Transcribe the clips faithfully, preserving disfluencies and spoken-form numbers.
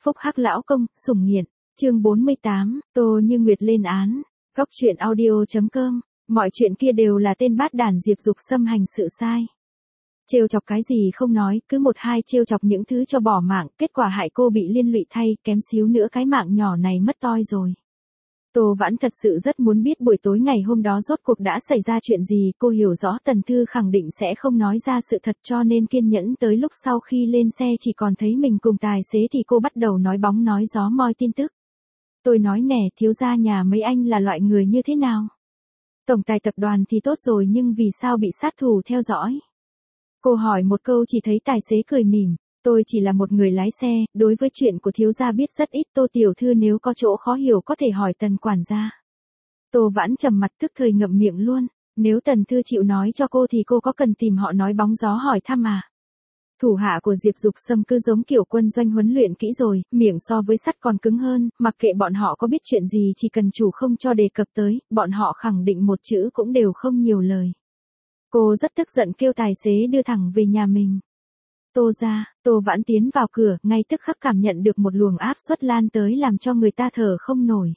Phúc Hắc lão công, sủng nghiện. Chương bốn mươi tám, Tô Như Nguyệt lên án. Góc truyện audio.com. Mọi chuyện kia đều là tên bát đản Diệp Dục Sâm hành sự sai. Trêu chọc cái gì không nói, cứ một hai trêu chọc những thứ cho bỏ mạng, kết quả hại cô bị liên lụy thay, kém xíu nữa cái mạng nhỏ này mất toi rồi. Tô Vãn thật sự rất muốn biết buổi tối ngày hôm đó rốt cuộc đã xảy ra chuyện gì, cô hiểu rõ Tần Thư khẳng định sẽ không nói ra sự thật cho nên kiên nhẫn tới lúc sau khi lên xe chỉ còn thấy mình cùng tài xế thì cô bắt đầu nói bóng nói gió moi tin tức. Tôi nói nè, thiếu gia nhà mấy anh là loại người như thế nào? Tổng tài tập đoàn thì tốt rồi nhưng vì sao bị sát thủ theo dõi? Cô hỏi một câu chỉ thấy tài xế cười mỉm. Tôi chỉ là một người lái xe, đối với chuyện của thiếu gia biết rất ít. Tô tiểu thư nếu có chỗ khó hiểu có thể hỏi Tần quản gia. Tô Vãn trầm mặt tức thời ngậm miệng luôn. Nếu Tần Thư chịu nói cho cô thì cô có cần tìm họ nói bóng gió hỏi thăm à? Thủ hạ của Diệp Dục Sâm cứ giống kiểu quân doanh huấn luyện kỹ rồi, miệng so với sắt còn cứng hơn, mặc kệ bọn họ có biết chuyện gì chỉ cần chủ không cho đề cập tới, bọn họ khẳng định một chữ cũng đều không nhiều lời. Cô rất tức giận kêu tài xế đưa thẳng về nhà mình. Tô ra, Tô Vãn tiến vào cửa, ngay tức khắc cảm nhận được một luồng áp suất lan tới làm cho người ta thở không nổi.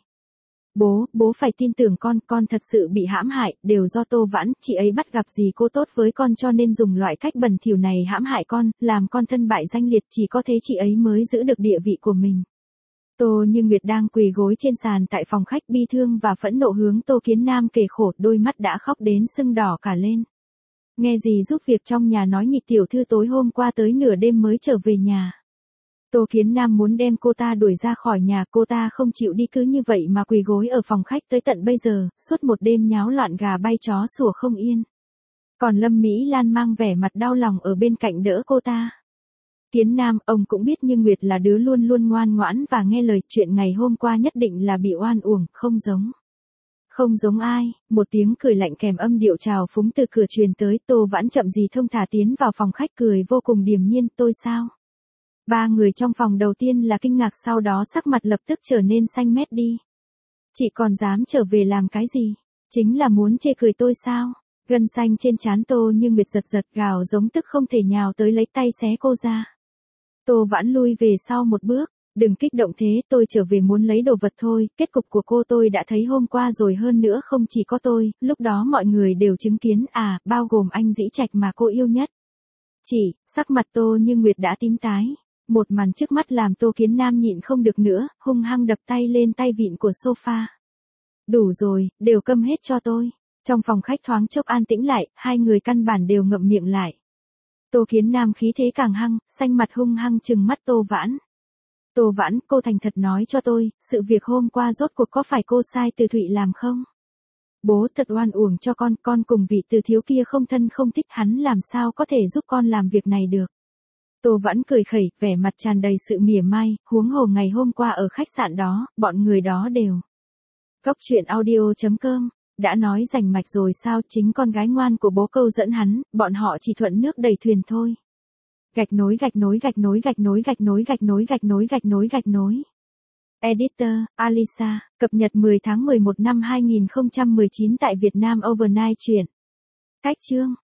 Bố, bố phải tin tưởng con, con thật sự bị hãm hại, đều do Tô Vãn, chị ấy bắt gặp gì cô tốt với con cho nên dùng loại cách bẩn thỉu này hãm hại con, làm con thân bại danh liệt, chỉ có thế chị ấy mới giữ được địa vị của mình. Tô Như Nguyệt đang quỳ gối trên sàn tại phòng khách bi thương và phẫn nộ hướng Tô Kiến Nam kể khổ, đôi mắt đã khóc đến sưng đỏ cả lên. Nghe gì giúp việc trong nhà nói nhị tiểu thư tối hôm qua tới nửa đêm mới trở về nhà. Tô Kiến Nam muốn đem cô ta đuổi ra khỏi nhà, cô ta không chịu đi cứ như vậy mà quỳ gối ở phòng khách tới tận bây giờ, suốt một đêm nháo loạn gà bay chó sủa không yên. Còn Lâm Mỹ Lan mang vẻ mặt đau lòng ở bên cạnh đỡ cô ta. Kiến Nam, ông cũng biết Như Nguyệt là đứa luôn luôn ngoan ngoãn và nghe lời, chuyện ngày hôm qua nhất định là bị oan uổng, không giống. Không giống ai, một tiếng cười lạnh kèm âm điệu trào phúng từ cửa truyền tới. Tô Vãn chậm gì thông thả tiến vào phòng khách cười vô cùng điềm nhiên. Tôi sao? Ba người trong phòng đầu tiên là kinh ngạc, sau đó sắc mặt lập tức trở nên xanh mét đi. Chị còn dám trở về làm cái gì? Chính là muốn chê cười tôi sao? Gân xanh trên trán Tô Như Nguyệt giật giật gào giống tức không thể nhào tới lấy tay xé cô ra. Tô Vãn lui về sau một bước. Đừng kích động thế, tôi trở về muốn lấy đồ vật thôi, kết cục của cô tôi đã thấy hôm qua rồi, hơn nữa không chỉ có tôi, lúc đó mọi người đều chứng kiến, à, bao gồm anh Dĩ Trạch mà cô yêu nhất. Chỉ, sắc mặt Tô Như Nguyệt đã tím tái. Một màn trước mắt làm Tô Kiến Nam nhịn không được nữa, hung hăng đập tay lên tay vịn của sofa. Đủ rồi, đều câm hết cho tôi. Trong phòng khách thoáng chốc an tĩnh lại, hai người căn bản đều ngậm miệng lại. Tô Kiến Nam khí thế càng hăng, xanh mặt hung hăng trừng mắt Tô Vãn. Tô Vãn, cô thành thật nói cho tôi, sự việc hôm qua rốt cuộc có phải cô sai Từ Thụy làm không? Bố thật oan uổng cho con, con cùng vị Từ thiếu kia không thân không thích, hắn làm sao có thể giúp con làm việc này được. Tô Vãn cười khẩy, vẻ mặt tràn đầy sự mỉa mai, huống hồ ngày hôm qua ở khách sạn đó, bọn người đó đều. Góc truyện audio.com, đã nói rành mạch rồi sao, chính con gái ngoan của bố câu dẫn hắn, bọn họ chỉ thuận nước đẩy thuyền thôi. Gạch nối gạch nối gạch nối gạch nối gạch nối gạch nối gạch nối gạch nối gạch nối. Editor, Alisa, cập nhật mười tháng mười một năm hai nghìn không trăm mười chín tại Việt Nam Overnight truyện. Cách chương.